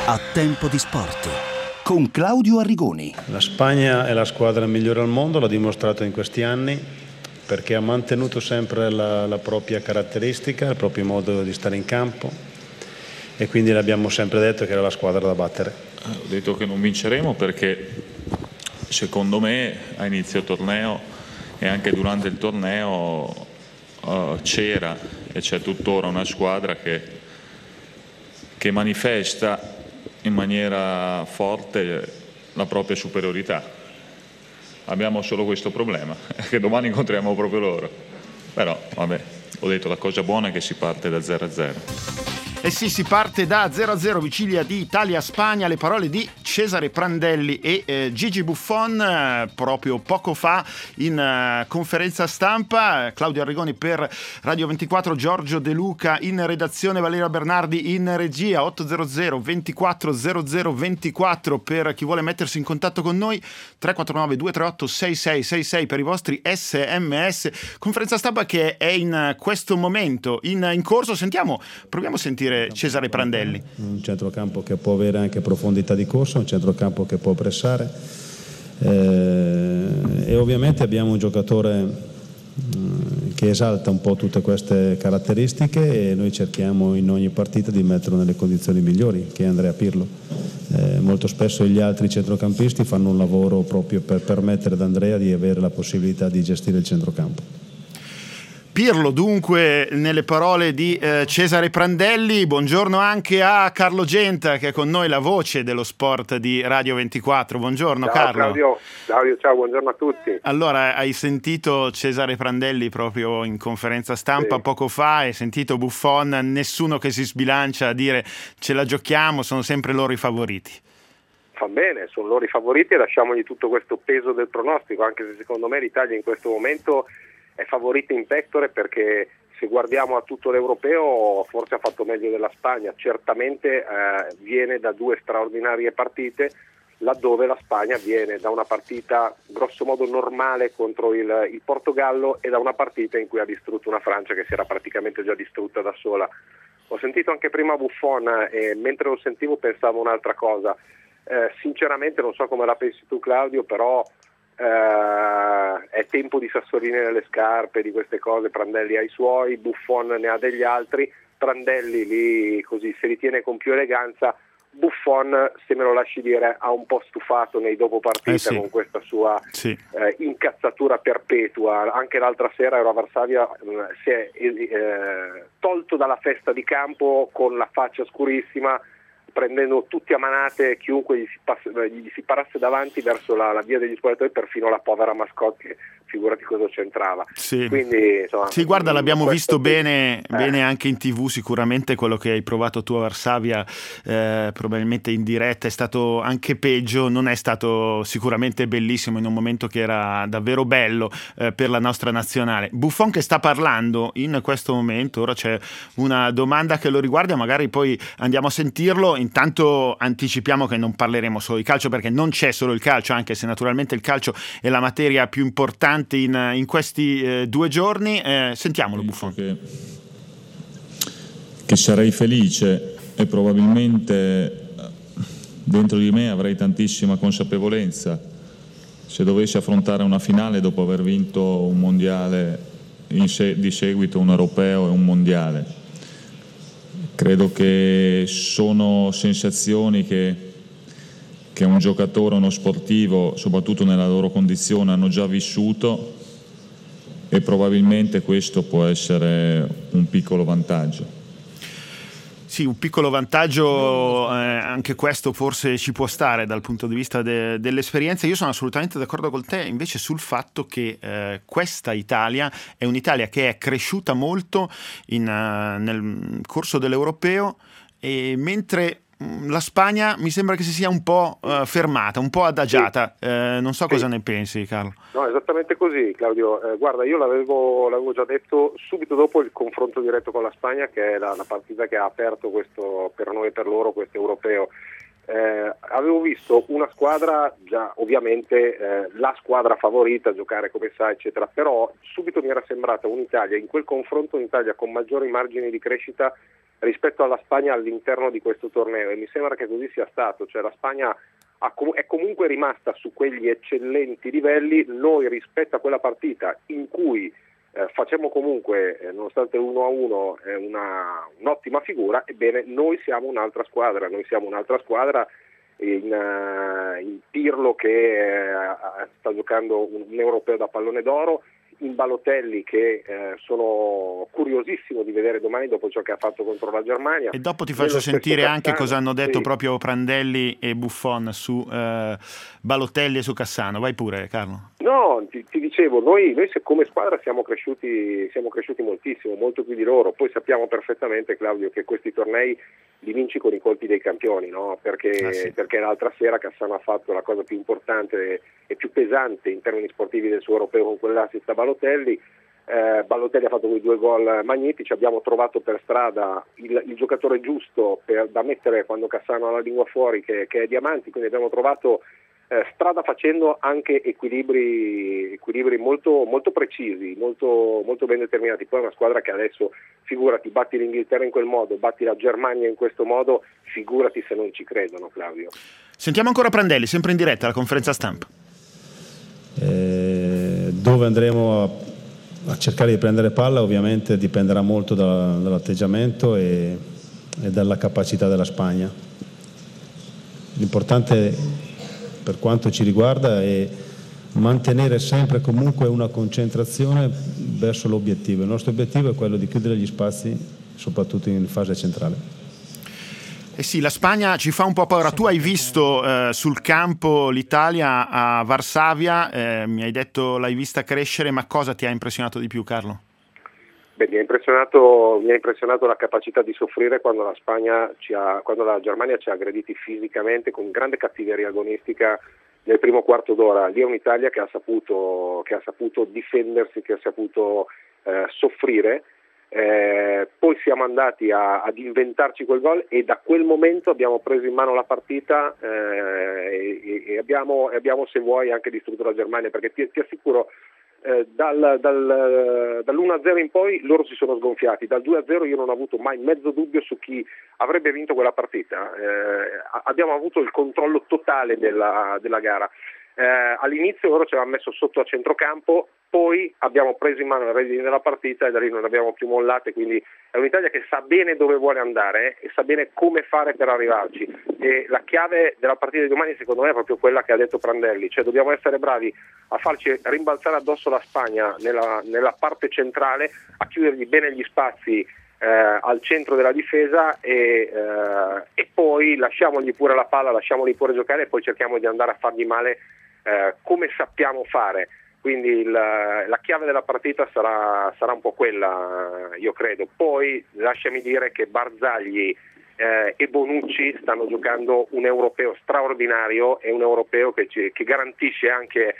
A Tempo di Sport con Claudio Arrigoni. La Spagna è la squadra migliore al mondo, l'ha dimostrato in questi anni, perché ha mantenuto sempre la propria caratteristica, il proprio modo di stare in campo, e quindi l'abbiamo sempre detto che era la squadra da battere. Ho detto che non vinceremo perché secondo me a inizio torneo e anche durante il torneo c'era e c'è tuttora una squadra che manifesta in maniera forte la propria superiorità. Abbiamo solo questo problema, che domani incontriamo proprio loro. Però, vabbè, ho detto la cosa buona è che si parte da 0-0. Eh sì, si parte da 0-0 vigilia di Italia-Spagna, le parole di Cesare Prandelli e Gigi Buffon proprio poco fa in conferenza stampa. Claudio Arrigoni per Radio 24, Giorgio De Luca in redazione, Valeria Bernardi in regia. 800 24 00 24 per chi vuole mettersi in contatto con noi, 349 238 6666 per i vostri SMS. Conferenza stampa che è in questo momento in corso. Proviamo a sentire Cesare Prandelli. Un centrocampo che può avere anche profondità di corsa, un centrocampo che può pressare, e ovviamente abbiamo un giocatore che esalta un po' tutte queste caratteristiche, e noi cerchiamo in ogni partita di metterlo nelle condizioni migliori, che è Andrea Pirlo. Molto spesso gli altri centrocampisti fanno un lavoro proprio per permettere ad Andrea di avere la possibilità di gestire il centrocampo. Pirlo dunque nelle parole di Cesare Prandelli. Buongiorno anche a Carlo Genta, che è con noi, la voce dello sport di Radio 24. Buongiorno. Ciao, Carlo. Claudio, ciao, buongiorno a tutti. Allora, hai sentito Cesare Prandelli proprio in conferenza stampa poco fa, hai sentito Buffon, nessuno che si sbilancia a dire ce la giochiamo, sono sempre loro i favoriti. Fa bene, sono loro i favoriti e lasciamogli tutto questo peso del pronostico, anche se secondo me l'Italia in questo momento è favorita in pectore, perché se guardiamo a tutto l'europeo forse ha fatto meglio della Spagna. Certamente viene da due straordinarie partite, laddove la Spagna viene da una partita grosso modo normale contro il Portogallo e da una partita in cui ha distrutto una Francia che si era praticamente già distrutta da sola. Ho sentito anche prima Buffon e mentre lo sentivo pensavo un'altra cosa. Sinceramente non so come la pensi tu, Claudio, però è tempo di sassoline nelle scarpe, di queste cose. Prandelli ha i suoi, Buffon ne ha degli altri. Prandelli lì così se li tiene con più eleganza. Buffon, se me lo lasci dire, ha un po' stufato nei dopo partita con questa sua incazzatura perpetua. Anche l'altra sera ero a Varsavia, si è tolto dalla festa di campo con la faccia scurissima, prendendo tutti a manate chiunque gli si parasse davanti verso la via degli spogliatoi, perfino la povera mascotte, figurati cosa c'entrava. Quindi, insomma, guarda, l'abbiamo visto bene anche in TV. Sicuramente quello che hai provato tu a Varsavia, probabilmente in diretta, è stato anche peggio. Non è stato sicuramente bellissimo in un momento che era davvero bello per la nostra nazionale. Buffon che sta parlando in questo momento, ora c'è una domanda che lo riguarda, magari poi andiamo a sentirlo. Intanto anticipiamo che non parleremo solo di calcio, perché non c'è solo il calcio, anche se naturalmente il calcio è la materia più importante in questi 2 giorni. Sentiamolo, Buffon. Che sarei felice e probabilmente dentro di me avrei tantissima consapevolezza se dovessi affrontare una finale dopo aver vinto un mondiale di seguito, un europeo e un mondiale. Credo che sono sensazioni che un giocatore, uno sportivo, soprattutto nella loro condizione, hanno già vissuto, e probabilmente questo può essere un piccolo vantaggio. Sì, un piccolo vantaggio, anche questo forse ci può stare dal punto di vista dell'esperienza. Io sono assolutamente d'accordo con te invece sul fatto che questa Italia è un'Italia che è cresciuta molto nel corso dell'europeo, e mentre la Spagna mi sembra che si sia un po' fermata, un po' adagiata. Non so cosa ne pensi, Carlo. No, esattamente così, Claudio. Guarda, io l'avevo già detto subito dopo il confronto diretto con la Spagna, che è la partita che ha aperto questo, per noi e per loro, questo europeo. Avevo visto una squadra già ovviamente la squadra favorita, giocare come sa eccetera, però subito mi era sembrata un'Italia, in quel confronto un'Italia con maggiori margini di crescita rispetto alla Spagna all'interno di questo torneo, e mi sembra che così sia stato, cioè la Spagna è comunque rimasta su quegli eccellenti livelli. Noi rispetto a quella partita in cui facciamo comunque, nonostante 1-1, un'ottima figura, ebbene noi siamo un'altra squadra in Pirlo che sta giocando un europeo da pallone d'oro, in Balotelli che sono curiosissimo di vedere domani dopo ciò che ha fatto contro la Germania. E dopo ti faccio sentire anche cosa hanno detto proprio Prandelli e Buffon su Balotelli e su Cassano. Vai pure, Carlo. No, ti dicevo, noi come squadra siamo cresciuti moltissimo, molto più di loro. Poi sappiamo perfettamente, Claudio, che questi tornei li vinci con i colpi dei campioni, no? Perché l'altra sera Cassano ha fatto la cosa più importante e più pesante in termini sportivi del suo europeo con quell'assist a Balotelli. Balotelli ha fatto quei 2 gol magnifici. Abbiamo trovato per strada il giocatore giusto da mettere quando Cassano ha la lingua fuori, che è Diamanti, quindi abbiamo trovato strada facendo anche equilibri molto, molto precisi, molto, molto ben determinati. Poi è una squadra che adesso, figurati, batti l'Inghilterra in quel modo, batti la Germania in questo modo, figurati se non ci credono, Claudio. Sentiamo ancora Prandelli, sempre in diretta alla conferenza stampa. Dove andremo a cercare di prendere palla ovviamente dipenderà molto dall'atteggiamento e dalla capacità della Spagna. L'importante per quanto ci riguarda è mantenere sempre e comunque una concentrazione verso l'obiettivo. Il nostro obiettivo è quello di chiudere gli spazi, soprattutto in fase centrale. Eh sì, la Spagna ci fa un po' paura. Tu hai visto sul campo l'Italia a Varsavia, mi hai detto l'hai vista crescere, ma cosa ti ha impressionato di più, Carlo? Beh, mi ha impressionato la capacità di soffrire quando la Germania ci ha aggrediti fisicamente con grande cattiveria agonistica nel primo quarto d'ora. Lì è un'Italia che ha saputo difendersi, che ha saputo soffrire. Poi siamo andati ad inventarci quel gol e da quel momento abbiamo preso in mano la partita e abbiamo, se vuoi, anche distrutto la Germania, perché ti assicuro, dall'1-0 in poi loro si sono sgonfiati. Dal 2-0 io non ho avuto mai mezzo dubbio su chi avrebbe vinto quella partita. Abbiamo avuto il controllo totale della gara. All'inizio loro ci avevano messo sotto a centrocampo, poi abbiamo preso in mano le redini della partita e da lì non abbiamo più mollate. Quindi è un'Italia che sa bene dove vuole andare e sa bene come fare per arrivarci, e la chiave della partita di domani secondo me è proprio quella che ha detto Prandelli, cioè dobbiamo essere bravi a farci rimbalzare addosso la Spagna nella parte centrale, a chiudergli bene gli spazi al centro della difesa e poi lasciamogli pure la palla, lasciamoli pure giocare e poi cerchiamo di andare a fargli male come sappiamo fare. Quindi la chiave della partita sarà un po' quella, io credo. Poi lasciami dire che Barzagli e Bonucci stanno giocando un europeo straordinario e un europeo che garantisce anche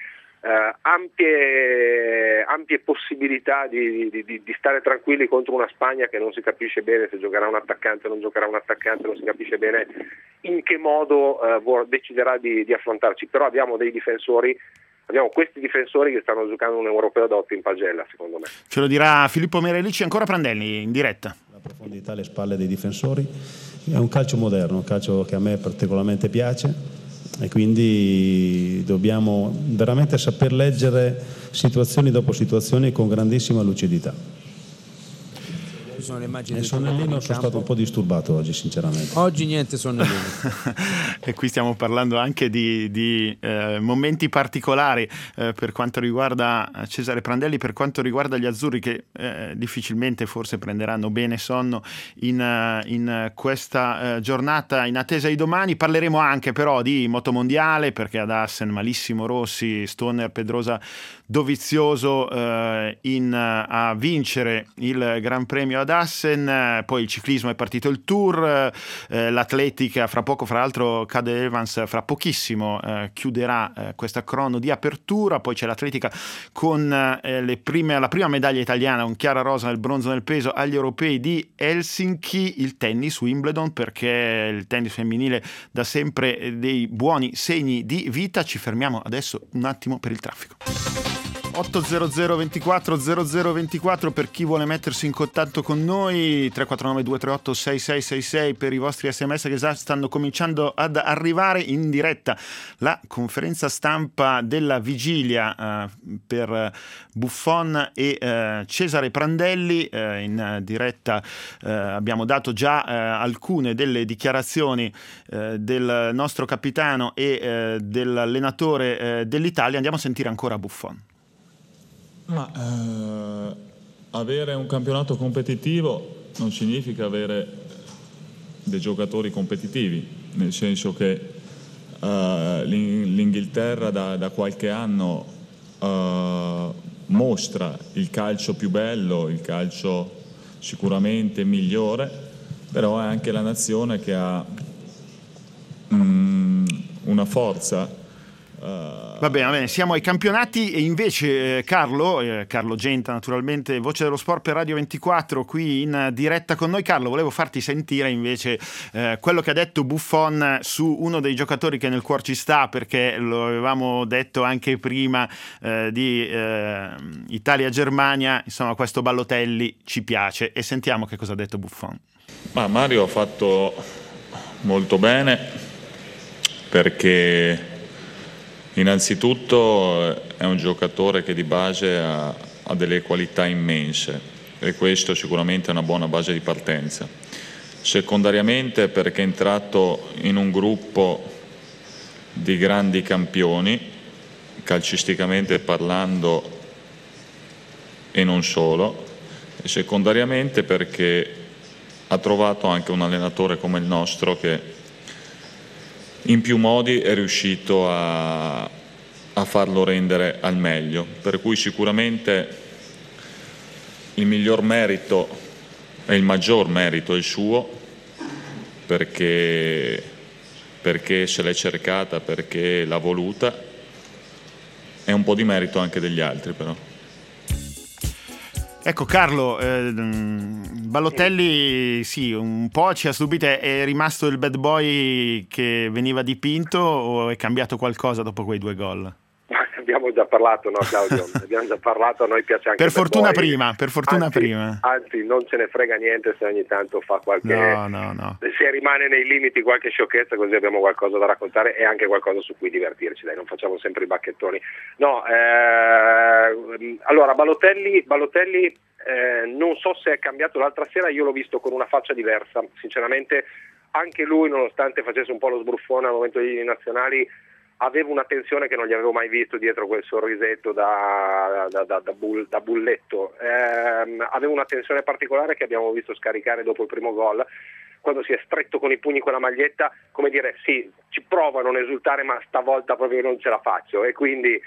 ampie possibilità di stare tranquilli contro una Spagna che non si capisce bene se giocherà un attaccante o non giocherà un attaccante, non si capisce bene in che modo deciderà di affrontarci. Però abbiamo questi difensori che stanno giocando un europeo da 8 in pagella, secondo me. Ce lo dirà Filippo Merelici. Ancora Prandelli in diretta. La profondità alle spalle dei difensori è un calcio moderno, un calcio che a me particolarmente piace, e quindi dobbiamo veramente saper leggere situazioni dopo situazioni con grandissima lucidità. Sono le immagini del sonnellino, sono stato un po' disturbato oggi, sinceramente. Oggi niente sonnellino. E qui stiamo parlando anche di momenti particolari per quanto riguarda Cesare Prandelli, per quanto riguarda gli azzurri che difficilmente forse prenderanno bene sonno in questa giornata in attesa di domani. Parleremo anche però di motomondiale, perché ad Assen malissimo Rossi, Stoner, Pedrosa, Dovizioso a vincere il Gran Premio ad Assen. Poi il ciclismo è partito il Tour, l'atletica fra poco, fra l'altro Cade Evans fra pochissimo chiuderà questa crono di apertura. Poi c'è l'atletica con la prima medaglia italiana, un Chiara Rosa nel bronzo nel peso agli europei di Helsinki. Il tennis, Wimbledon, perché il tennis femminile dà sempre dei buoni segni di vita. Ci fermiamo adesso un attimo per il traffico. 800 24 0024 per chi vuole mettersi in contatto con noi, 349 238 6666 per i vostri sms che già stanno cominciando ad arrivare. In diretta la conferenza stampa della vigilia per Buffon e Cesare Prandelli. In diretta abbiamo dato già alcune delle dichiarazioni del nostro capitano e dell'allenatore dell'Italia. Andiamo a sentire ancora Buffon. Ma avere un campionato competitivo non significa avere dei giocatori competitivi, nel senso che l'Inghilterra da qualche anno mostra il calcio più bello, il calcio sicuramente migliore, però è anche la nazione che ha una forza. Va bene, siamo ai campionati e invece Carlo Genta, naturalmente, voce dello sport per Radio 24, qui in diretta con noi. Carlo, volevo farti sentire invece quello che ha detto Buffon su uno dei giocatori che nel cuore ci sta, perché lo avevamo detto anche prima di Italia-Germania, insomma questo Balotelli ci piace, e sentiamo che cosa ha detto Buffon. Ma Mario ha fatto molto bene, perché innanzitutto è un giocatore che di base ha delle qualità immense, e questo sicuramente è una buona base di partenza. Secondariamente perché è entrato in un gruppo di grandi campioni, calcisticamente parlando e non solo, e secondariamente perché ha trovato anche un allenatore come il nostro che in più modi è riuscito a farlo rendere al meglio, per cui sicuramente il miglior merito e il maggior merito è il suo, perché se l'è cercata, perché l'ha voluta, e un po' di merito anche degli altri però. Ecco Carlo, Balotelli sì, un po' ci ha stupito. È rimasto il bad boy che veniva dipinto o è cambiato qualcosa dopo quei 2 gol? Abbiamo già parlato, no Claudio? Abbiamo già parlato, a noi piace anche per fortuna boy. prima. Anzi, non ce ne frega niente se ogni tanto fa qualche... No. Se rimane nei limiti qualche sciocchezza, così abbiamo qualcosa da raccontare e anche qualcosa su cui divertirci, dai, non facciamo sempre i bacchettoni. No, allora Balotelli non so se è cambiato. L'altra sera io l'ho visto con una faccia diversa, sinceramente. Anche lui, nonostante facesse un po' lo sbruffone al momento degli nazionali, aveva una tensione che non gli avevo mai visto dietro quel sorrisetto da bulletto. Aveva una tensione particolare che abbiamo visto scaricare dopo il primo gol, quando si è stretto con i pugni quella maglietta, come dire, sì, ci provo a non esultare, ma stavolta proprio non ce la faccio, e quindi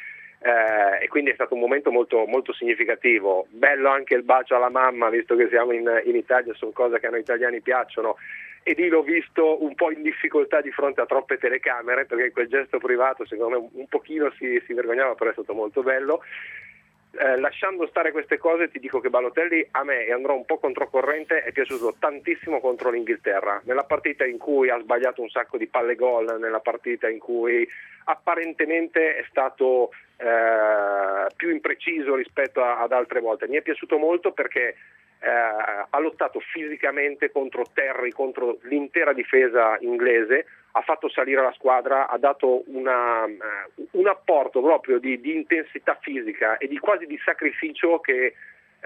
è stato un momento molto, molto significativo. Bello anche il bacio alla mamma, visto che siamo in Italia, sono cose che a noi italiani piacciono, e lì l'ho visto un po' in difficoltà di fronte a troppe telecamere, perché quel gesto privato secondo me un pochino si vergognava, però è stato molto bello. Lasciando stare queste cose, ti dico che Balotelli a me, e andrò un po' controcorrente, è piaciuto tantissimo contro l'Inghilterra, nella partita in cui ha sbagliato un sacco di palle gol, nella partita in cui apparentemente è stato più impreciso rispetto ad altre volte. Mi è piaciuto molto perché ha lottato fisicamente contro Terry, contro l'intera difesa inglese, ha fatto salire la squadra, ha dato un apporto proprio di intensità fisica e di quasi di sacrificio che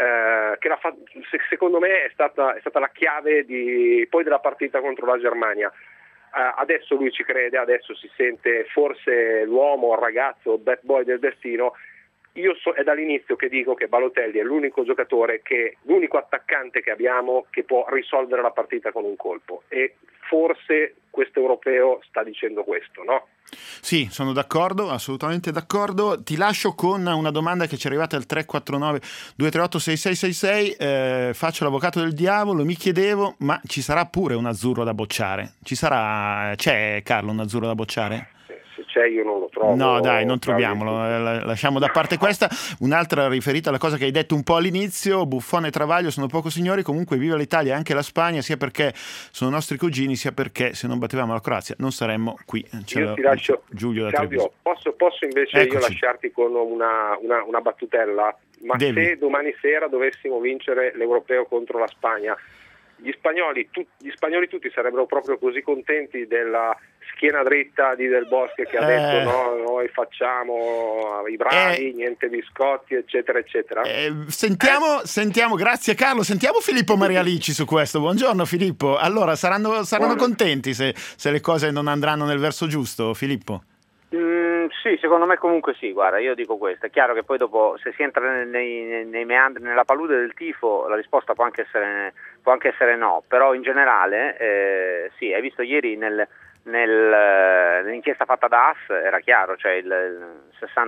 secondo me è stata la chiave poi della partita contro la Germania. Adesso lui ci crede, adesso si sente forse l'uomo, il ragazzo, bad boy del destino. È dall'inizio che dico che Balotelli è l'unico giocatore, l'unico attaccante che abbiamo che può risolvere la partita con un colpo, e forse questo europeo sta dicendo questo, no? Sì, sono d'accordo, assolutamente d'accordo. Ti lascio con una domanda che ci è arrivata al 349 238 6666. Faccio l'avvocato del diavolo, mi chiedevo, ma ci sarà pure un azzurro da bocciare? C'è, Carlo, un azzurro da bocciare? se c'è io non lo trovo. No dai, non troviamolo, lasciamo da parte questa. Un'altra riferita alla cosa che hai detto un po' all'inizio: Buffon e Travaglio sono poco signori, comunque viva l'Italia e anche la Spagna, sia perché sono nostri cugini, sia perché se non battevamo la Croazia non saremmo qui. Io ti lascio, Giulio da Claudio, posso invece io lasciarti con una battutella? Ma se domani sera dovessimo vincere l'Europeo contro la Spagna, gli spagnoli tutti sarebbero proprio così contenti della schiena dritta di Del Bosque che ha detto no, noi facciamo i bravi, niente biscotti, eccetera eccetera. Sentiamo, grazie Carlo, sentiamo Filippo Marialici su questo. Buongiorno Filippo. Allora saranno contenti se le cose non andranno nel verso giusto, Filippo? Sì, secondo me comunque sì, guarda, io dico questo, è chiaro che poi dopo se si entra nei meandri, nella palude del tifo, la risposta può anche essere no, però in generale sì, hai visto ieri nell'inchiesta fatta da AS era chiaro, cioè il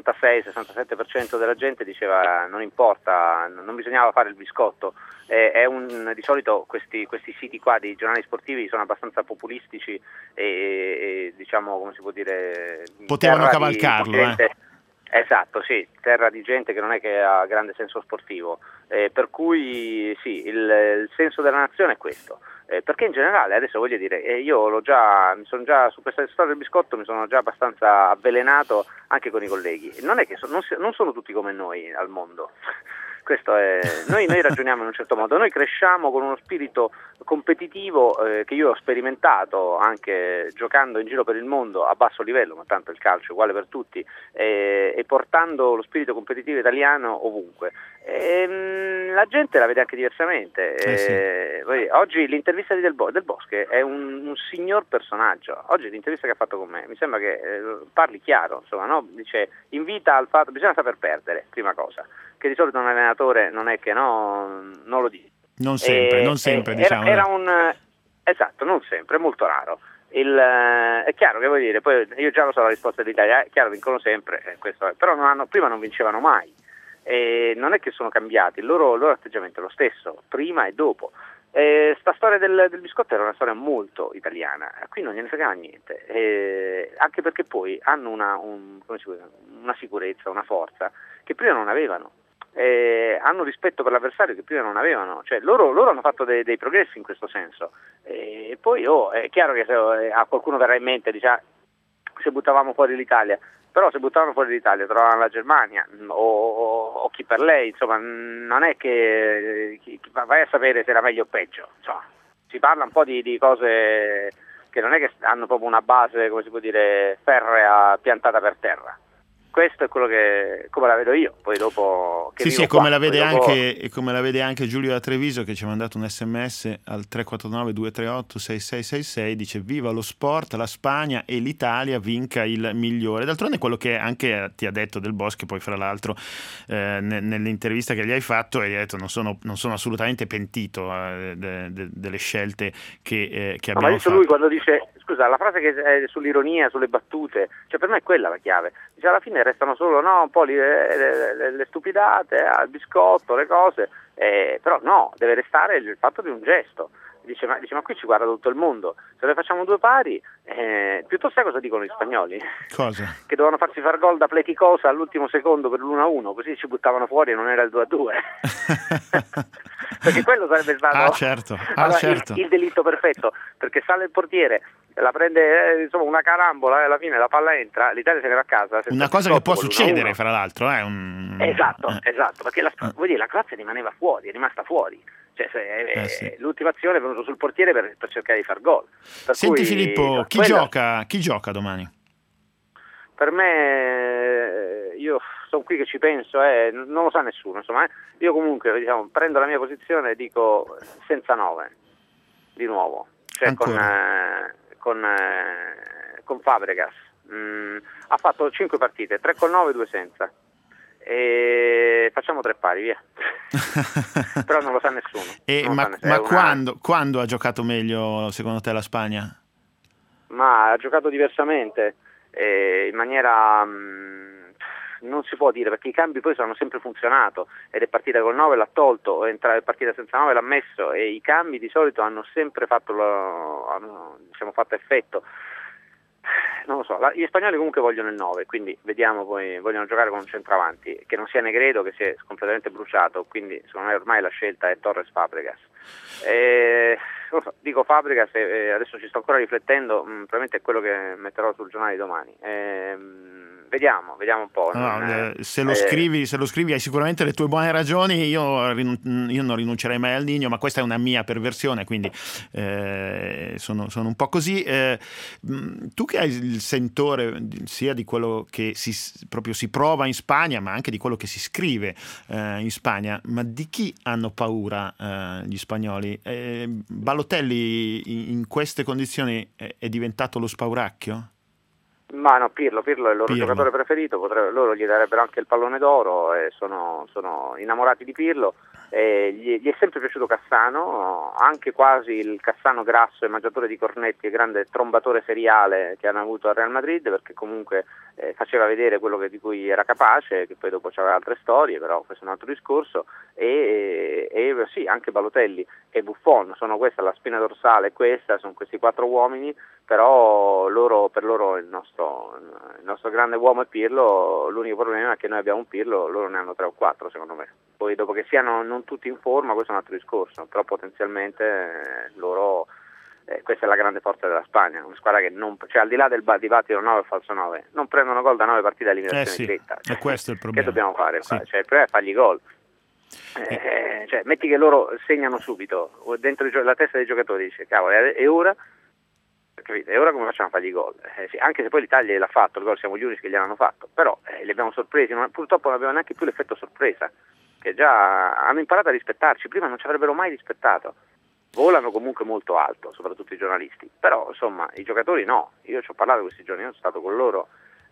66-67% della gente diceva non importa, non bisognava fare il biscotto. Di solito questi siti qua di giornali sportivi sono abbastanza populistici e diciamo, come si può dire, potevano cavalcarlo, Esatto, sì, terra di gente che non è che ha grande senso sportivo, per cui sì, il senso della nazione è questo. Perché in generale, adesso voglio dire, io su questa storia del biscotto mi sono già abbastanza avvelenato anche con i colleghi. Non è che non sono tutti come noi al mondo. Questo è, noi ragioniamo in un certo modo, noi cresciamo con uno spirito competitivo che io ho sperimentato anche giocando in giro per il mondo a basso livello, ma tanto il calcio è uguale per tutti, e portando lo spirito competitivo italiano ovunque. La gente la vede anche diversamente. Sì. Oggi l'intervista di Del Bosque è un signor personaggio. Oggi l'intervista che ha fatto con me mi sembra che parli chiaro, insomma, no? Dice, invita al fatto, bisogna saper perdere, prima cosa, che di solito un allenatore non è che non lo dice. Non sempre, diciamo. Esatto, non sempre, è molto raro. È chiaro che vuol dire, poi io già lo so la risposta dell'Italia, è chiaro, vincono sempre, però prima non vincevano mai. Non è che sono cambiati, il loro atteggiamento è lo stesso, prima e dopo. Sta storia del biscotto era una storia molto italiana, qui non gliene fregava niente, anche perché poi hanno una sicurezza, una forza che prima non avevano. Hanno rispetto per l'avversario che prima non avevano, cioè loro hanno fatto dei progressi in questo senso, e poi è chiaro che se a qualcuno verrà in mente, diciamo, se buttavamo fuori l'Italia, però se buttavano fuori l'Italia trovavano la Germania o chi per lei, insomma, non è che vai a sapere se era meglio o peggio, insomma, si parla un po' di cose che non è che hanno proprio una base, come si può dire, ferrea piantata per terra. Questo è quello come la vedo io, poi dopo che sì, come la vede anche Giulio da Treviso, che ci ha mandato un SMS al 349 238 6666, dice: viva lo sport, la Spagna e l'Italia, vinca il migliore. D'altronde quello che anche ti ha detto Del Bosque, poi fra l'altro nell'intervista che gli hai fatto, hai detto non sono assolutamente pentito delle scelte che abbiamo ma fatto. Lui quando dice, scusa, la frase che è sull'ironia, sulle battute, cioè per me è quella la chiave. Dice, alla fine restano solo un po' le stupidate, il biscotto, le cose, però no, deve restare il fatto di un gesto. Dice ma qui ci guarda tutto il mondo, se le facciamo due pari, piuttosto sai cosa dicono gli spagnoli? Cosa? Che dovevano farsi far gol da Pleticosa all'ultimo secondo per l'1-1, così ci buttavano fuori e non era il 2-2. Perché quello sarebbe stato certo. Il delitto perfetto, perché sale il portiere, la prende insomma una carambola e alla fine la palla entra, l'Italia se ne va a casa. Una cosa che può succedere, fra l'altro. Esatto, perché vuol dire, la Croazia rimaneva fuori, è rimasta fuori. Cioè, sì. L'ultima azione è venuto sul portiere per cercare di far gol. Senti Filippo, chi gioca domani? Per me, io sono qui che ci penso, non lo sa nessuno, insomma, io comunque prendo la mia posizione e dico senza 9 di nuovo, cioè con Fabregas. Ha fatto 5 partite, 3 con 9, 2 senza. E facciamo 3 pari, via. Però non lo sa nessuno. Quando ha giocato meglio secondo te la Spagna? Ma ha giocato diversamente, in maniera non si può dire, perché i cambi poi hanno sempre funzionato, ed è partita con 9 l'ha tolto, è partita senza 9 l'ha messo, e i cambi di solito hanno sempre fatto effetto. non lo so, gli spagnoli comunque vogliono il 9, quindi vediamo, poi vogliono giocare con un centravanti che non sia Negredo, che si è completamente bruciato, quindi secondo me ormai la scelta è Torres Fabregas. Non so, dico Fabregas e adesso ci sto ancora riflettendo, probabilmente è quello che metterò sul giornale domani. Vediamo un po'. Se lo scrivi hai sicuramente le tue buone ragioni. Io non rinuncerei mai al Nigno, ma questa è una mia perversione, quindi sono un po' così. Tu che hai il sentore sia di quello che proprio si prova in Spagna, ma anche di quello che si scrive in Spagna, ma di chi hanno paura gli spagnoli? Balotelli in queste condizioni è diventato lo spauracchio? Ma no, Pirlo è il loro giocatore preferito, loro gli darebbero anche il pallone d'oro, sono innamorati di Pirlo, gli è sempre piaciuto Cassano, anche quasi il Cassano grasso e mangiatore di cornetti e grande trombatore seriale che hanno avuto al Real Madrid, perché comunque faceva vedere quello di cui era capace, che poi dopo c'aveva altre storie, però questo è un altro discorso, e sì, anche Balotelli e Buffon, questa la spina dorsale, sono questi 4 uomini, però per loro il nostro grande uomo è Pirlo. L'unico problema è che noi abbiamo un Pirlo, loro ne hanno 3 o 4 secondo me. Poi dopo che siano non tutti in forma, questo è un altro discorso, però potenzialmente loro, questa è la grande forza della Spagna, una squadra che al di là del dibattito 9 o falso 9, non prendono gol da 9 partite a eliminazione diretta. E questo è il problema. Che dobbiamo fare? Sì. Il problema è fargli gol. Metti che loro segnano subito, dentro la testa dei giocatori dice, cavolo, e ora? Capite? E ora come facciamo a fargli gol? Sì, anche se poi l'Italia l'ha fatto, il gol siamo gli unici che gliel'hanno fatto, però li abbiamo sorpresi, purtroppo non abbiamo neanche più l'effetto sorpresa, che già hanno imparato a rispettarci, prima non ci avrebbero mai rispettato. Volano comunque molto alto, soprattutto i giornalisti, però insomma i giocatori no, io ci ho parlato questi giorni, io sono stato con loro,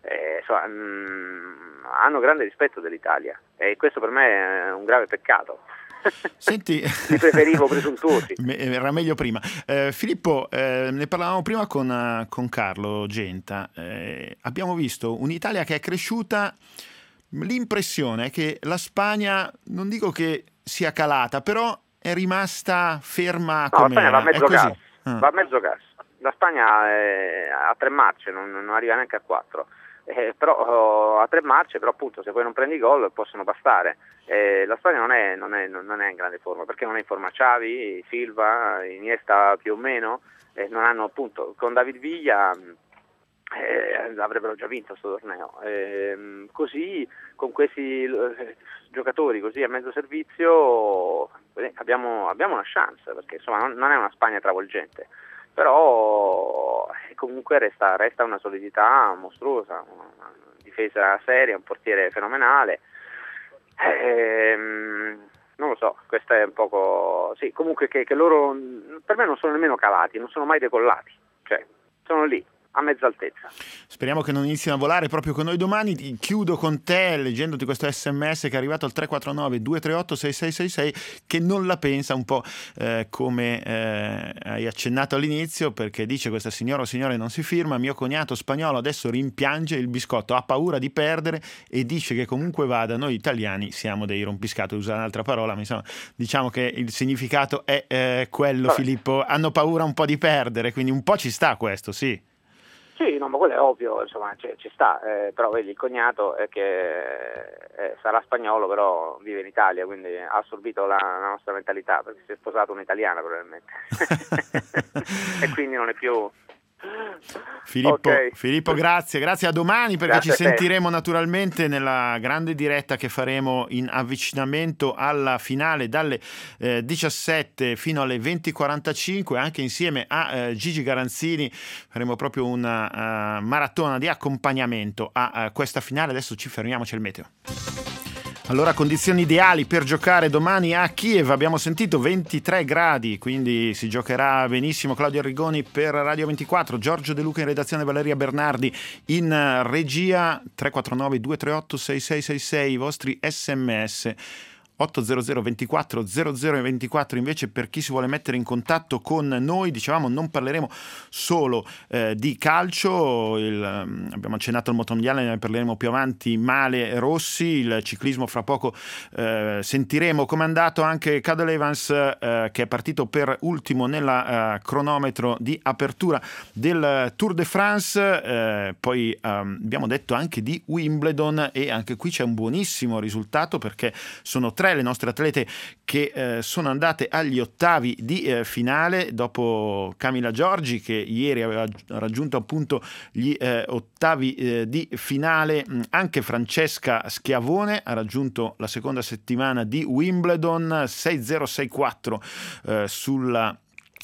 hanno grande rispetto dell'Italia e questo per me è un grave peccato. Senti, li preferivo presuntuosi. Era meglio prima. Filippo, ne parlavamo prima con Carlo Genta. Abbiamo visto un'Italia che è cresciuta. L'impressione è che la Spagna, non dico che sia calata, però è rimasta ferma come la Spagna va a mezzo gas. Va a mezzo gas. La Spagna ha 3 marce, non arriva neanche a 4. Però a 3 marce, però appunto se poi non prendi gol possono bastare. La Spagna non è in grande forma, perché non è in forma Xavi, Silva, Iniesta più o meno, non hanno appunto, con David Villa avrebbero già vinto questo torneo, così con questi giocatori così a mezzo servizio abbiamo una chance, perché insomma non è una Spagna travolgente, però comunque resta una solidità mostruosa, una difesa seria, un portiere fenomenale, non lo so, questo è un poco, sì, comunque che loro per me non sono nemmeno calati, non sono mai decollati, cioè sono lì a mezza altezza. Speriamo che non inizino a volare proprio con noi domani. Chiudo con te leggendoti questo SMS che è arrivato al 349 238 6666, che non la pensa un po' come hai accennato all'inizio, perché dice: questa signora o signore non si firma, mio cognato spagnolo adesso rimpiange il biscotto, ha paura di perdere e dice che comunque vada, noi italiani siamo dei rompiscatole, usa un'altra parola, ma insomma diciamo che il significato è quello. Vabbè. Filippo, hanno paura un po' di perdere, quindi un po' ci sta questo, sì. Sì, no, ma quello è ovvio, insomma, ci sta, però vedi, il cognato è che sarà spagnolo, però vive in Italia, quindi ha assorbito la nostra mentalità, perché si è sposato un'italiana probabilmente, e quindi non è più... Filippo, grazie a domani, perché grazie, ci sentiremo naturalmente nella grande diretta che faremo in avvicinamento alla finale dalle 17 fino alle 20:45, anche insieme a Gigi Garanzini faremo proprio una maratona di accompagnamento a questa finale. Adesso ci fermiamo, c'è il meteo. Allora, condizioni ideali per giocare domani a Kiev, abbiamo sentito 23 gradi, quindi si giocherà benissimo. Claudio Arrigoni per Radio 24, Giorgio De Luca in redazione, Valeria Bernardi in regia. 349 238 6666, i vostri SMS. 800 24 0024 invece per chi si vuole mettere in contatto con noi. Dicevamo, non parleremo solo di calcio, abbiamo accennato al motomondiale, ne parleremo più avanti, Male Rossi, il ciclismo fra poco sentiremo come è andato anche Cadel Evans che è partito per ultimo nella cronometro di apertura del Tour de France, poi abbiamo detto anche di Wimbledon e anche qui c'è un buonissimo risultato perché sono 3 le nostre atlete che sono andate agli ottavi di finale dopo Camila Giorgi che ieri aveva raggiunto appunto gli ottavi di finale. Anche Francesca Schiavone ha raggiunto la seconda settimana di Wimbledon, 6-0-6-4 sulla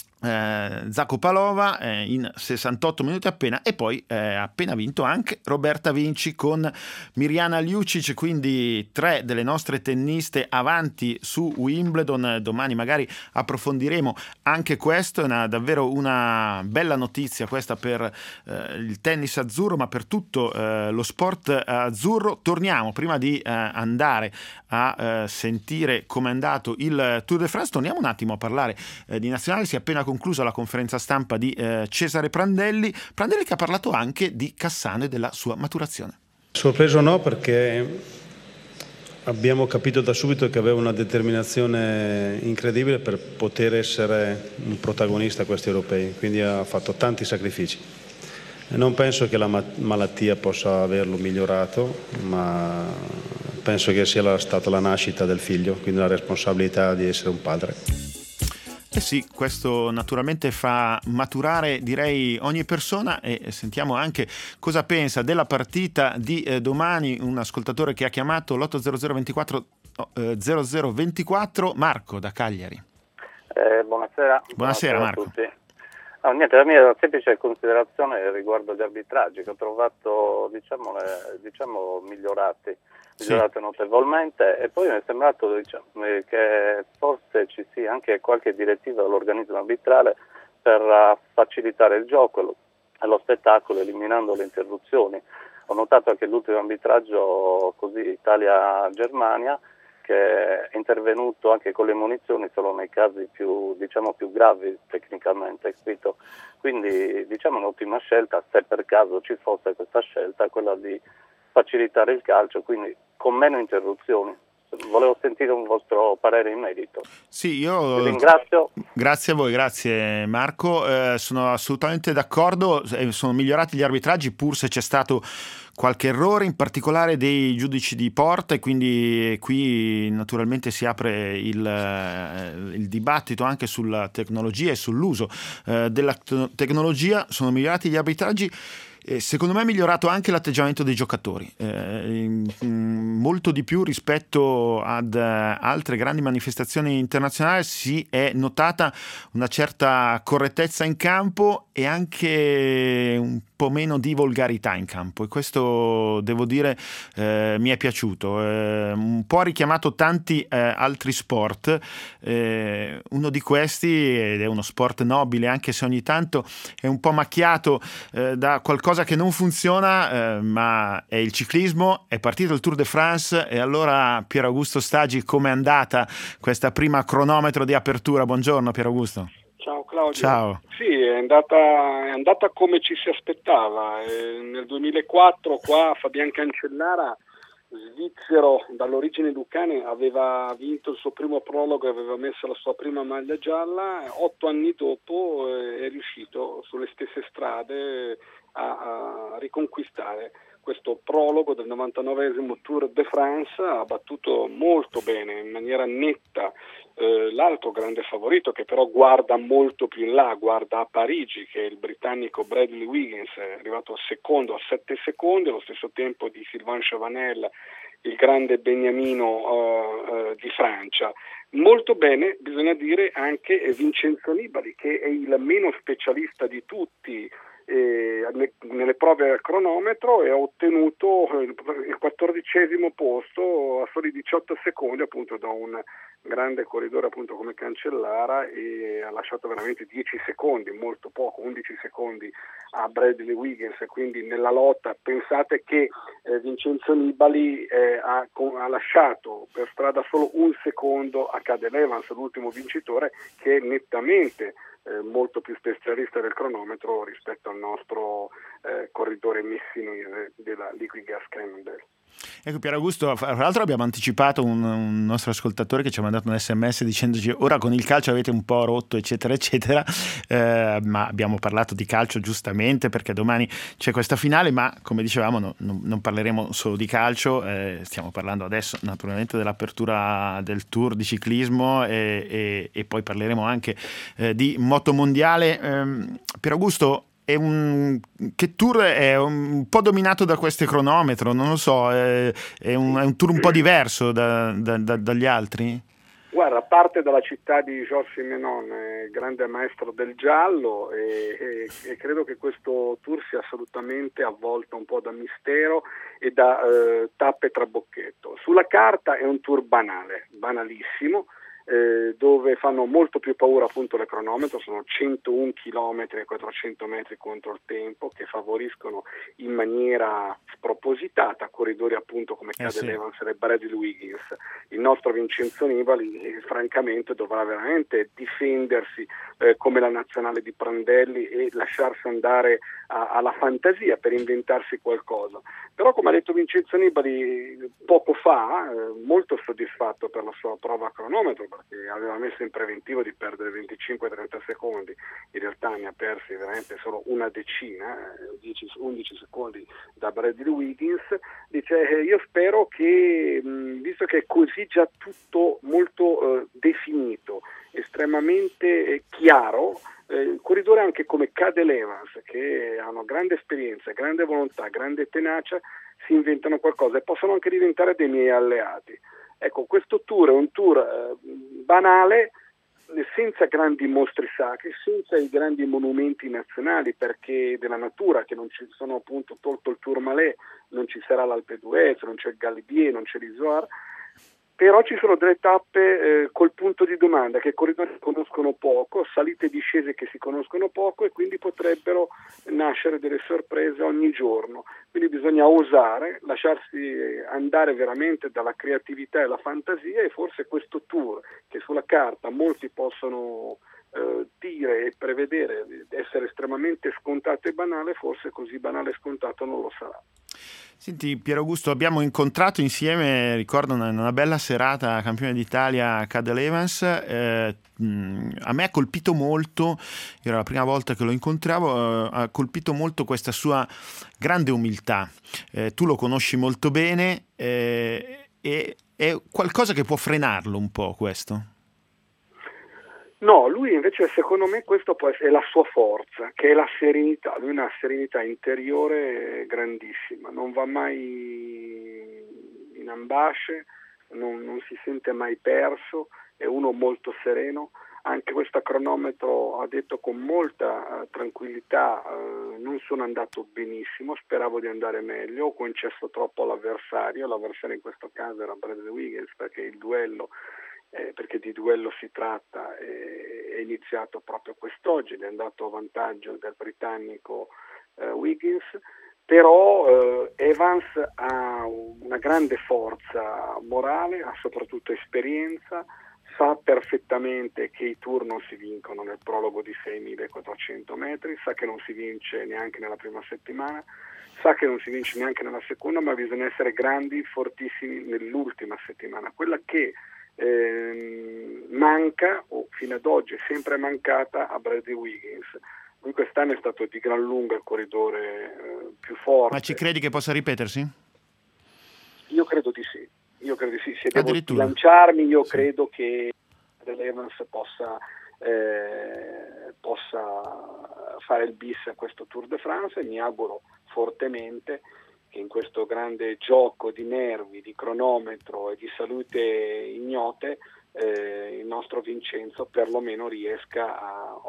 Zakopalova in 68 minuti appena, e poi ha appena vinto anche Roberta Vinci con Mirjana Ljučić, quindi 3 delle nostre tenniste avanti su Wimbledon. Domani magari approfondiremo anche questo, è davvero una bella notizia questa per il tennis azzurro, ma per tutto lo sport azzurro. Torniamo, prima di andare a sentire com'è andato il Tour de France, torniamo un attimo a parlare di nazionale. Si è appena conclusa la conferenza stampa di Cesare Prandelli che ha parlato anche di Cassano e della sua maturazione. Sorpreso no, perché abbiamo capito da subito che aveva una determinazione incredibile per poter essere un protagonista a questi europei, quindi ha fatto tanti sacrifici. E non penso che la malattia possa averlo migliorato, ma penso che sia stata la nascita del figlio, quindi la responsabilità di essere un padre. Eh sì, questo naturalmente fa maturare, direi, ogni persona, e sentiamo anche cosa pensa della partita di domani un ascoltatore che ha chiamato l'800 24 0024, Marco da Cagliari. Buonasera Marco. A tutti. No, niente, la mia semplice considerazione riguardo gli arbitraggi che ho trovato diciamo migliorati notevolmente, e poi mi è sembrato che forse ci sia anche qualche direttiva dall'organismo arbitrale per facilitare il gioco e lo spettacolo, eliminando le interruzioni. Ho notato anche l'ultimo arbitraggio, così Italia-Germania, che è intervenuto anche con le munizioni solo nei casi più gravi tecnicamente, capito? Quindi un'ottima scelta, se per caso ci fosse questa scelta, quella di facilitare il calcio, quindi con meno interruzioni. Volevo sentire un vostro parere in merito. Sì, io vi ringrazio. Grazie a voi, grazie Marco. Sono assolutamente d'accordo, sono migliorati gli arbitraggi pur se c'è stato qualche errore, in particolare dei giudici di porta, e quindi qui naturalmente si apre il dibattito anche sulla tecnologia e sull'uso della tecnologia. Sono migliorati gli arbitraggi. Secondo me è migliorato anche l'atteggiamento dei giocatori, molto di più rispetto ad altre grandi manifestazioni internazionali. Si è notata una certa correttezza in campo e anche un po' meno di volgarità in campo, e questo devo dire mi è piaciuto. Un po' ha richiamato tanti altri sport, uno di questi, ed è uno sport nobile anche se ogni tanto è un po' macchiato da qualcosa che non funziona, ma è il ciclismo. È partito il Tour de France, e allora Pier Augusto Stagi, com'è andata questa prima cronometro di apertura? Buongiorno Pier Augusto. Ciao Claudio. Ciao. Sì, è andata come ci si aspettava. Nel 2004 qua Fabian Cancellara, svizzero dall'origine lucana, aveva vinto il suo primo prologo e aveva messo la sua prima maglia gialla. 8 anni dopo è riuscito sulle stesse strade a riconquistare questo prologo del 99esimo Tour de France. Ha battuto molto bene, in maniera netta, l'altro grande favorito, che però guarda molto più in là, guarda a Parigi, che è il britannico Bradley Wiggins, è arrivato secondo a 7 secondi, allo stesso tempo di Sylvain Chavanel, il grande beniamino di Francia. Molto bene, bisogna dire, anche Vincenzo Nibali, che è il meno specialista di tutti nelle prove al cronometro e ha ottenuto il 14° posto a soli 18 secondi appunto da un grande corridore appunto come Cancellara, e ha lasciato veramente 10 secondi, molto poco, 11 secondi a Bradley Wiggins. Quindi nella lotta, pensate che Vincenzo Nibali ha lasciato per strada solo un secondo a Cadel Evans, l'ultimo vincitore, che è nettamente molto più specialista del cronometro rispetto al nostro corridore messino della Liquid Gas Cannondale. Ecco, Pier Augusto, fra l'altro abbiamo anticipato un nostro ascoltatore che ci ha mandato un SMS dicendoci: ora con il calcio avete un po' rotto eccetera eccetera, ma abbiamo parlato di calcio giustamente perché domani c'è questa finale, ma come dicevamo non parleremo solo di calcio, stiamo parlando adesso naturalmente dell'apertura del Tour di ciclismo e poi parleremo anche di moto mondiale. Pier Augusto, che tour è un po' dominato da questo cronometro, non lo so, è un tour un po' diverso dagli altri? Guarda, parte dalla città di Georges Simenon, grande maestro del giallo, e credo che questo tour sia assolutamente avvolto un po' da mistero e da tappe trabocchetto. Sulla carta è un tour banalissimo, dove fanno molto più paura appunto le cronometro, sono 101 km e 400 metri contro il tempo, che favoriscono in maniera spropositata corridori appunto come Cadel Evans e Bradley Wiggins. Il nostro Vincenzo Nibali francamente dovrà veramente difendersi come la nazionale di Prandelli e lasciarsi andare alla fantasia per inventarsi qualcosa. Però, come ha detto Vincenzo Nibali poco fa, molto soddisfatto per la sua prova a cronometro, perché aveva messo in preventivo di perdere 25-30 secondi, in realtà ne ha persi veramente solo una decina, 10-11 secondi da Bradley Wiggins. Dice: io spero che, visto che è così già tutto molto definito, estremamente chiaro, corridori anche come Cadel Evans, che hanno grande esperienza, grande volontà, grande tenacia, si inventano qualcosa e possono anche diventare dei miei alleati. Ecco, questo tour è un tour banale, senza grandi mostri sacri, senza i grandi monumenti nazionali, perché della natura, che non ci sono, appunto, tolto il Tourmalet, non ci sarà l'Alpe d'Huez, non c'è il Galibier, non c'è l'Isoire. Però ci sono delle tappe col punto di domanda, che i corridori conoscono poco, salite e discese che si conoscono poco, e quindi potrebbero nascere delle sorprese ogni giorno. Quindi bisogna osare, lasciarsi andare veramente dalla creatività e la fantasia, e forse questo tour, che sulla carta molti possono dire e prevedere essere estremamente scontato e banale, forse così banale e scontato non lo sarà. Senti, Pier Augusto, abbiamo incontrato insieme, ricordo, una bella serata campione d'Italia Cadel Evans. A me ha colpito molto, era la prima volta che lo incontravo, ha colpito molto questa sua grande umiltà. Tu lo conosci molto bene, e è qualcosa che può frenarlo un po' questo? No, lui invece, secondo me, questo può essere la sua forza, che è la serenità. Lui ha una serenità interiore grandissima, non va mai in ambasce, non si sente mai perso, è uno molto sereno. Anche questo cronometro, ha detto con molta tranquillità, non sono andato benissimo, speravo di andare meglio, ho concesso troppo all'avversario in questo caso era Bradley Wiggins, perché il duello, perché di duello si tratta, è iniziato proprio quest'oggi, è andato a vantaggio del britannico Wiggins. Però Evans ha una grande forza morale, ha soprattutto esperienza, sa perfettamente che i tour non si vincono nel prologo di 6.400 metri, sa che non si vince neanche nella prima settimana, sa che non si vince neanche nella seconda, ma bisogna essere grandi, fortissimi nell'ultima settimana. Quella che manca, o fino ad oggi è sempre mancata, a Bradley Wiggins. Lui quest'anno è stato di gran lunga il corridore più forte. Ma ci credi che possa ripetersi? Io credo di sì. Se devo lanciarmi, credo che Evans possa fare il bis a questo Tour de France, e mi auguro fortemente che in questo grande gioco di nervi, di cronometro e di salute ignote, il nostro Vincenzo perlomeno riesca a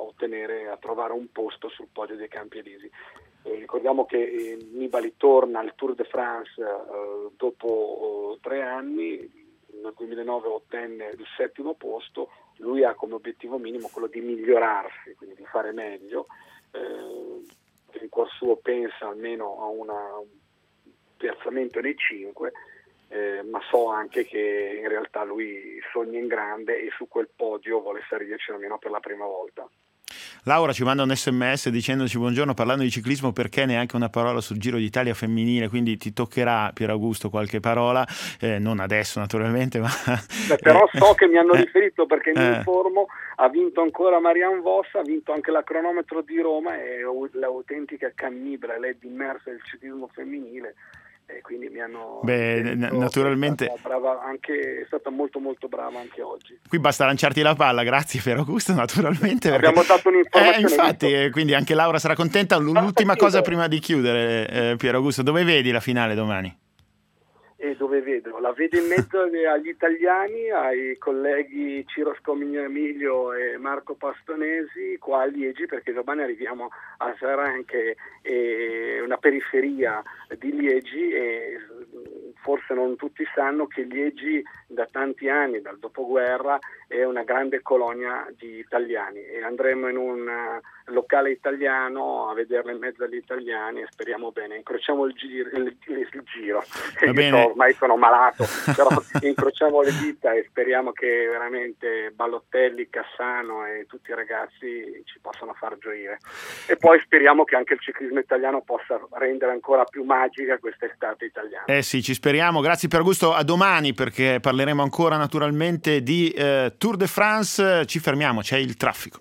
a trovare un posto sul podio dei Campi Elisi. Ricordiamo che Nibali torna al Tour de France dopo 3 anni, nel 2009 ottenne il 7° posto, lui ha come obiettivo minimo quello di migliorarsi, quindi di fare meglio, in cuor suo pensa almeno a un piazzamento nei 5, ma so anche che in realtà lui sogna in grande e su quel podio vuole salirci almeno per la prima volta. Laura ci manda un SMS dicendoci buongiorno, parlando di ciclismo, perché neanche una parola sul Giro d'Italia femminile, quindi ti toccherà, Pier Augusto, qualche parola, non adesso naturalmente, ma... però so che mi hanno riferito, perché mi informo, ha vinto ancora Marianne Vos, ha vinto anche la cronometro di Roma, è l'autentica cannibale, lei è immersa nel ciclismo femminile. E quindi mi hanno naturalmente è stata molto molto brava anche oggi. Qui basta lanciarti la palla, grazie Pier Augusto, naturalmente abbiamo dato un'informazione, infatti quindi anche Laura sarà contenta. L'ultima cosa prima di chiudere, Pier Augusto, dove vedi la finale domani? E dove vedo? La vedo in mezzo agli italiani, ai colleghi Ciro Scomignamiglio e Marco Pastonesi qua a Liegi, perché domani arriviamo a Saran, che è una periferia di Liegi, e forse non tutti sanno che Liegi da tanti anni, dal dopoguerra, è una grande colonia di italiani, e andremo in un locale italiano a vederla in mezzo agli italiani e speriamo bene, incrociamo il giro. Va bene. Ormai sono malato, però incrociamo le dita e speriamo che veramente Ballottelli, Cassano e tutti i ragazzi ci possano far gioire, e poi speriamo che anche il ciclismo italiano possa rendere ancora più magica questa estate italiana. Sì, ci speriamo. Grazie Pier Augusto, a domani, perché parleremo ancora naturalmente di Tour de France. Ci fermiamo, c'è il traffico.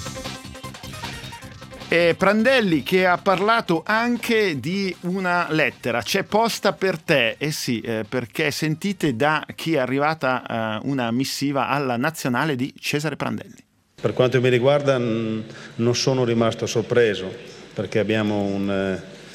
Prandelli che ha parlato anche di una lettera, c'è posta per te, sì, perché sentite da chi è arrivata una missiva alla nazionale di Cesare Prandelli. Per quanto mi riguarda non sono rimasto sorpreso, perché abbiamo un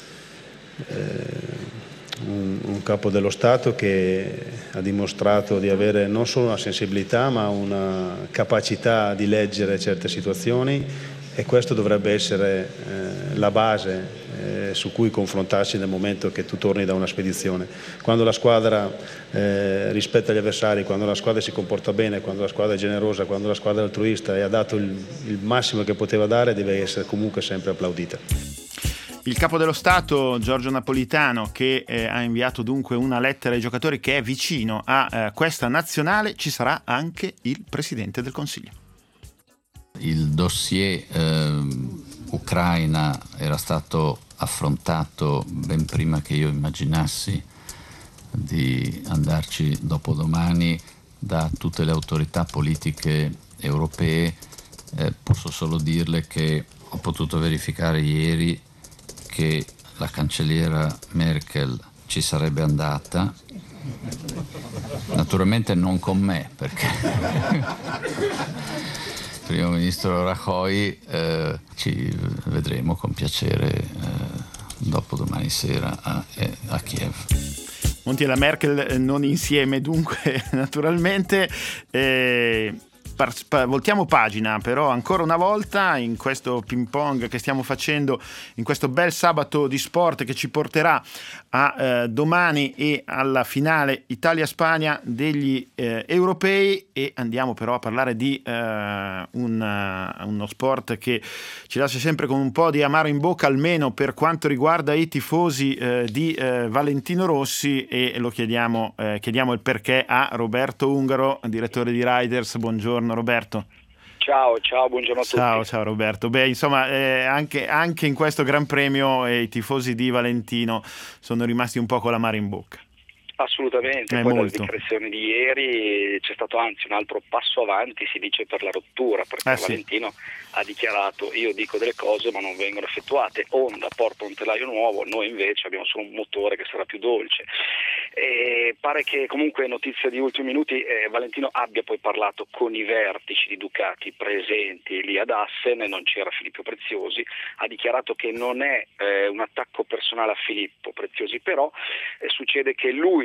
capo dello Stato che ha dimostrato di avere non solo una sensibilità ma una capacità di leggere certe situazioni, e questo dovrebbe essere la base su cui confrontarsi nel momento che tu torni da una spedizione. Quando la squadra rispetta gli avversari, quando la squadra si comporta bene, quando la squadra è generosa, quando la squadra è altruista e ha dato il massimo che poteva dare, deve essere comunque sempre applaudita. Il capo dello Stato Giorgio Napolitano, che ha inviato dunque una lettera ai giocatori, che è vicino a questa nazionale. Ci sarà anche il Presidente del Consiglio. Il dossier Ucraina era stato affrontato ben prima che io immaginassi di andarci dopodomani da tutte le autorità politiche europee. Posso solo dirle che ho potuto verificare ieri che la cancelliera Merkel ci sarebbe andata, naturalmente non con me, perché il primo ministro Rajoy ci vedremo con piacere dopo domani sera a Kiev. Monti e la Merkel non insieme dunque, naturalmente. Voltiamo pagina però ancora una volta in questo ping pong che stiamo facendo, in questo bel sabato di sport che ci porterà a domani e alla finale Italia-Spagna degli europei, e andiamo però a parlare di uno sport che ci lascia sempre con un po' di amaro in bocca, almeno per quanto riguarda i tifosi di Valentino Rossi, e lo chiediamo il perché a Roberto Ungaro, direttore di Riders. Buongiorno Roberto. Ciao, buongiorno a tutti. Ciao Roberto. Insomma, anche in questo Gran Premio i tifosi di Valentino sono rimasti un po' con l'amaro in bocca. Assolutamente, poi dalle dichiarazioni di ieri c'è stato anzi un altro passo avanti, si dice, per la rottura, perché Valentino ha dichiarato: io dico delle cose ma non vengono effettuate, Honda porta un telaio nuovo, noi invece abbiamo solo un motore che sarà più dolce. E pare che comunque, notizia di ultimi minuti, Valentino abbia poi parlato con i vertici di Ducati presenti lì ad Assen, non c'era Filippo Preziosi, ha dichiarato che non è un attacco personale a Filippo Preziosi, però succede che lui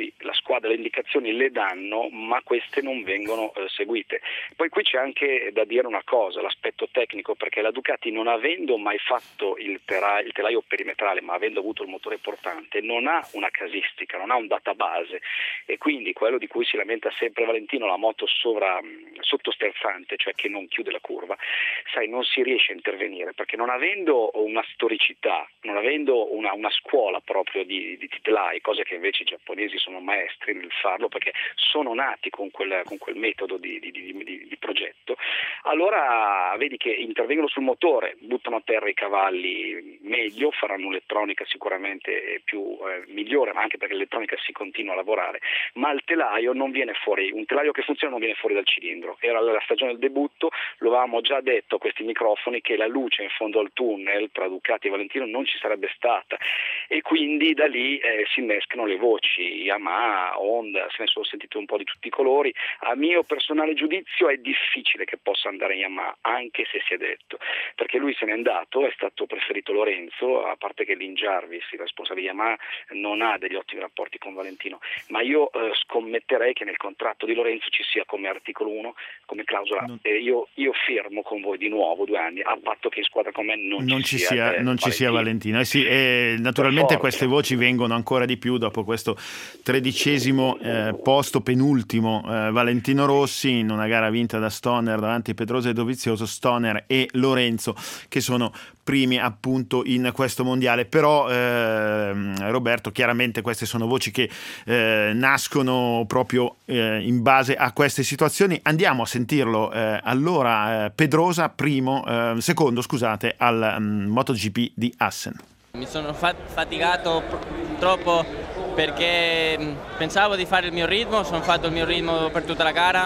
cui la squadra le indicazioni le danno, ma queste non vengono seguite. Poi qui c'è anche da dire una cosa, l'aspetto tecnico, perché la Ducati, non avendo mai fatto il telaio perimetrale, ma avendo avuto il motore portante, non ha una casistica, non ha un database, e quindi quello di cui si lamenta sempre Valentino, la moto sottosterzante, cioè che non chiude la curva, sai, non si riesce a intervenire, perché non avendo una storicità, non avendo una scuola proprio di telai, cose che invece i giapponesi sono maestri nel farlo, perché sono nati con quel metodo di progetto, allora vedi che intervengono sul motore, buttano a terra i cavalli meglio, faranno un'elettronica sicuramente più migliore, ma anche perché l'elettronica si continua a lavorare, ma il telaio non viene fuori, un telaio che funziona non viene fuori dal cilindro. Era la stagione del debutto, lo avevamo già detto a questi microfoni che la luce in fondo al tunnel tra Ducati e Valentino non ci sarebbe stata, e quindi da lì si innescano le voci Yamaha, Honda, se ne sono sentite un po' di tutti i colori. A mio personale giudizio è difficile che possa andare in Yamaha, anche se si è detto, perché lui se n'è andato, è stato preferito Lorenzo, a parte che Lin Jarvis, il responsabile di Yamaha, non ha degli ottimi rapporti con Valentino, ma io scommetterei che nel contratto di Lorenzo ci sia come articolo 1, come clausola, io firmo con voi di nuovo 2 anni, a patto che in squadra con me non ci sia Valentino. Sì, e naturalmente queste voci vengono ancora di più dopo questo 13° posto, penultimo, Valentino Rossi in una gara vinta da Stoner davanti Pedrosa e Dovizioso, Stoner e Lorenzo che sono primi appunto in questo mondiale. Però Roberto, chiaramente queste sono voci che nascono proprio in base a queste situazioni. Andiamo a sentirlo allora. Pedrosa secondo al MotoGP di Assen. Mi sono faticato troppo perché pensavo di fare il mio ritmo, sono fatto il mio ritmo per tutta la gara,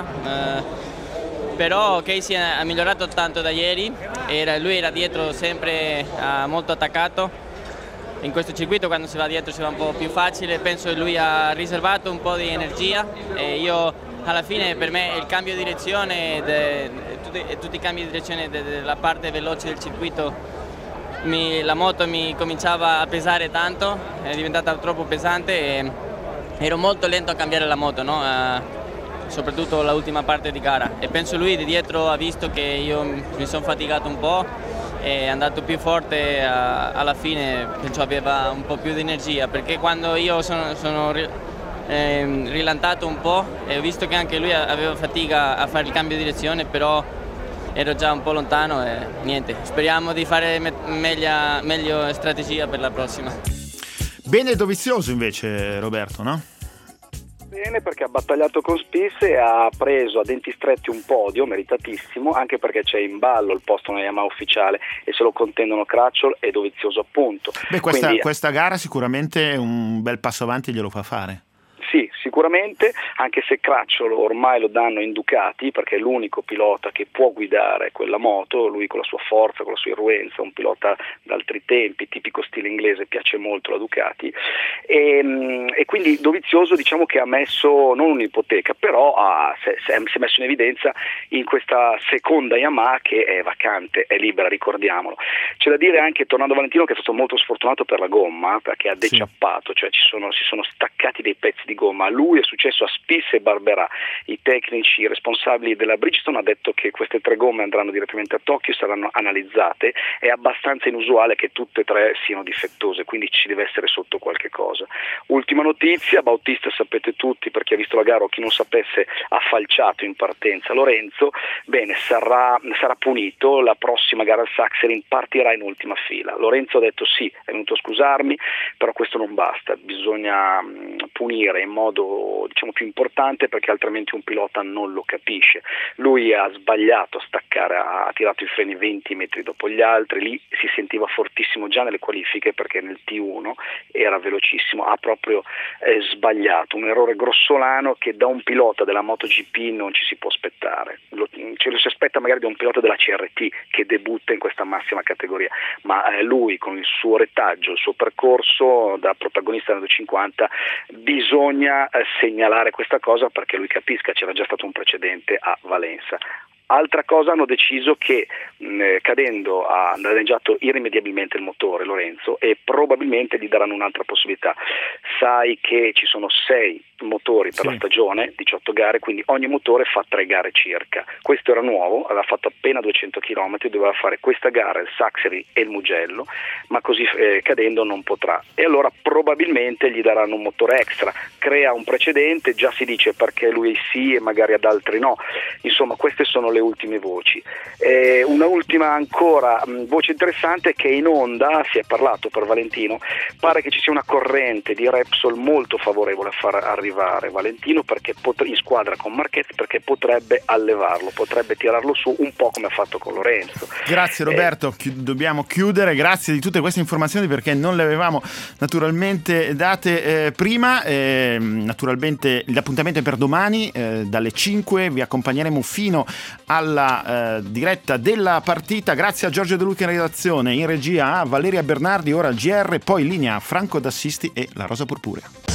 però Casey ha migliorato tanto da ieri, lui era dietro sempre molto attaccato. In questo circuito quando si va dietro si va un po' più facile, penso che lui ha riservato un po' di energia e io alla fine, per me il cambio di direzione, tutti i cambi di direzione della parte veloce del circuito, la moto mi cominciava a pesare tanto, è diventata troppo pesante e ero molto lento a cambiare la moto, no? Soprattutto l'ultima parte di gara, e penso lui di dietro ha visto che io mi sono faticato un po', è andato più forte, alla fine penso aveva un po' più di energia, perché quando io sono rilantato un po' e ho visto che anche lui aveva fatica a fare il cambio di direzione, però ero già un po' lontano e niente, speriamo di fare meglio strategia per la prossima. Bene Dovizioso invece, Roberto, no? Bene, perché ha battagliato con Spies e ha preso a denti stretti un podio meritatissimo, anche perché c'è in ballo il posto nella Yamaha ufficiale e se lo contendono Crutchlow e Dovizioso appunto. Questa gara sicuramente un bel passo avanti glielo fa fare. Sì, sicuramente, anche se Crutchlow ormai lo danno in Ducati perché è l'unico pilota che può guidare quella moto, lui con la sua forza, con la sua irruenza, un pilota d'altri tempi, tipico stile inglese, piace molto la Ducati e quindi Dovizioso diciamo che ha messo non un'ipoteca, però si è messo in evidenza in questa seconda Yamaha che è vacante, è libera, ricordiamolo. C'è da dire anche, tornando a Valentino, che è stato molto sfortunato per la gomma perché ha deciappato, cioè si sono staccati dei pezzi di gomma. A lui è successo a Spies e Barberà. I tecnici responsabili della Bridgestone hanno detto che queste 3 gomme andranno direttamente a Tokyo, saranno analizzate. È abbastanza inusuale che tutte e 3 siano difettose, quindi ci deve essere sotto qualche cosa. Ultima notizia, Bautista sapete tutti, per chi ha visto la gara o chi non sapesse, ha falciato in partenza Lorenzo. Bene, sarà punito, la prossima gara al Sachsenring partirà in ultima fila. Lorenzo ha detto sì, è venuto a scusarmi, però questo non basta, bisogna punire in modo diciamo più importante perché altrimenti un pilota non lo capisce. Lui ha sbagliato a staccare, ha tirato i freni 20 metri dopo gli altri, lì si sentiva fortissimo già nelle qualifiche perché nel T1 era velocissimo, ha proprio sbagliato, un errore grossolano che da un pilota della MotoGP non ci si può aspettare, ce lo si aspetta magari da un pilota della CRT che debutta in questa massima categoria, ma lui con il suo retaggio, il suo percorso da protagonista nel 50 bisogna segnalare questa cosa perché lui capisca, c'era già stato un precedente a Valenza. Altra cosa, hanno deciso che cadendo ha danneggiato irrimediabilmente il motore Lorenzo, e probabilmente gli daranno un'altra possibilità. Sai che ci sono 6 motori per la stagione, 18 gare, quindi ogni motore fa 3 gare circa. Questo era nuovo, aveva fatto appena 200 km, doveva fare questa gara, il Saxeri e il Mugello, ma così cadendo non potrà, e allora probabilmente gli daranno un motore extra. Crea un precedente, già si dice perché lui sì e magari ad altri no. Insomma, queste sono le ultime voci. Una ultima ancora voce interessante è che in Honda, si è parlato per Valentino, pare che ci sia una corrente di Repsol molto favorevole a far arrivare Valentino in squadra con Marquez, perché potrebbe allevarlo, potrebbe tirarlo su un po' come ha fatto con Lorenzo. Grazie Roberto, dobbiamo chiudere, grazie di tutte queste informazioni perché non le avevamo naturalmente date prima. Naturalmente l'appuntamento è per domani, dalle 5 vi accompagneremo fino alla diretta della partita. Grazie a Giorgio De Luca in redazione, in regia a Valeria Bernardi, ora al GR, poi in linea Franco D'Assisti e la Rosa Purpurea.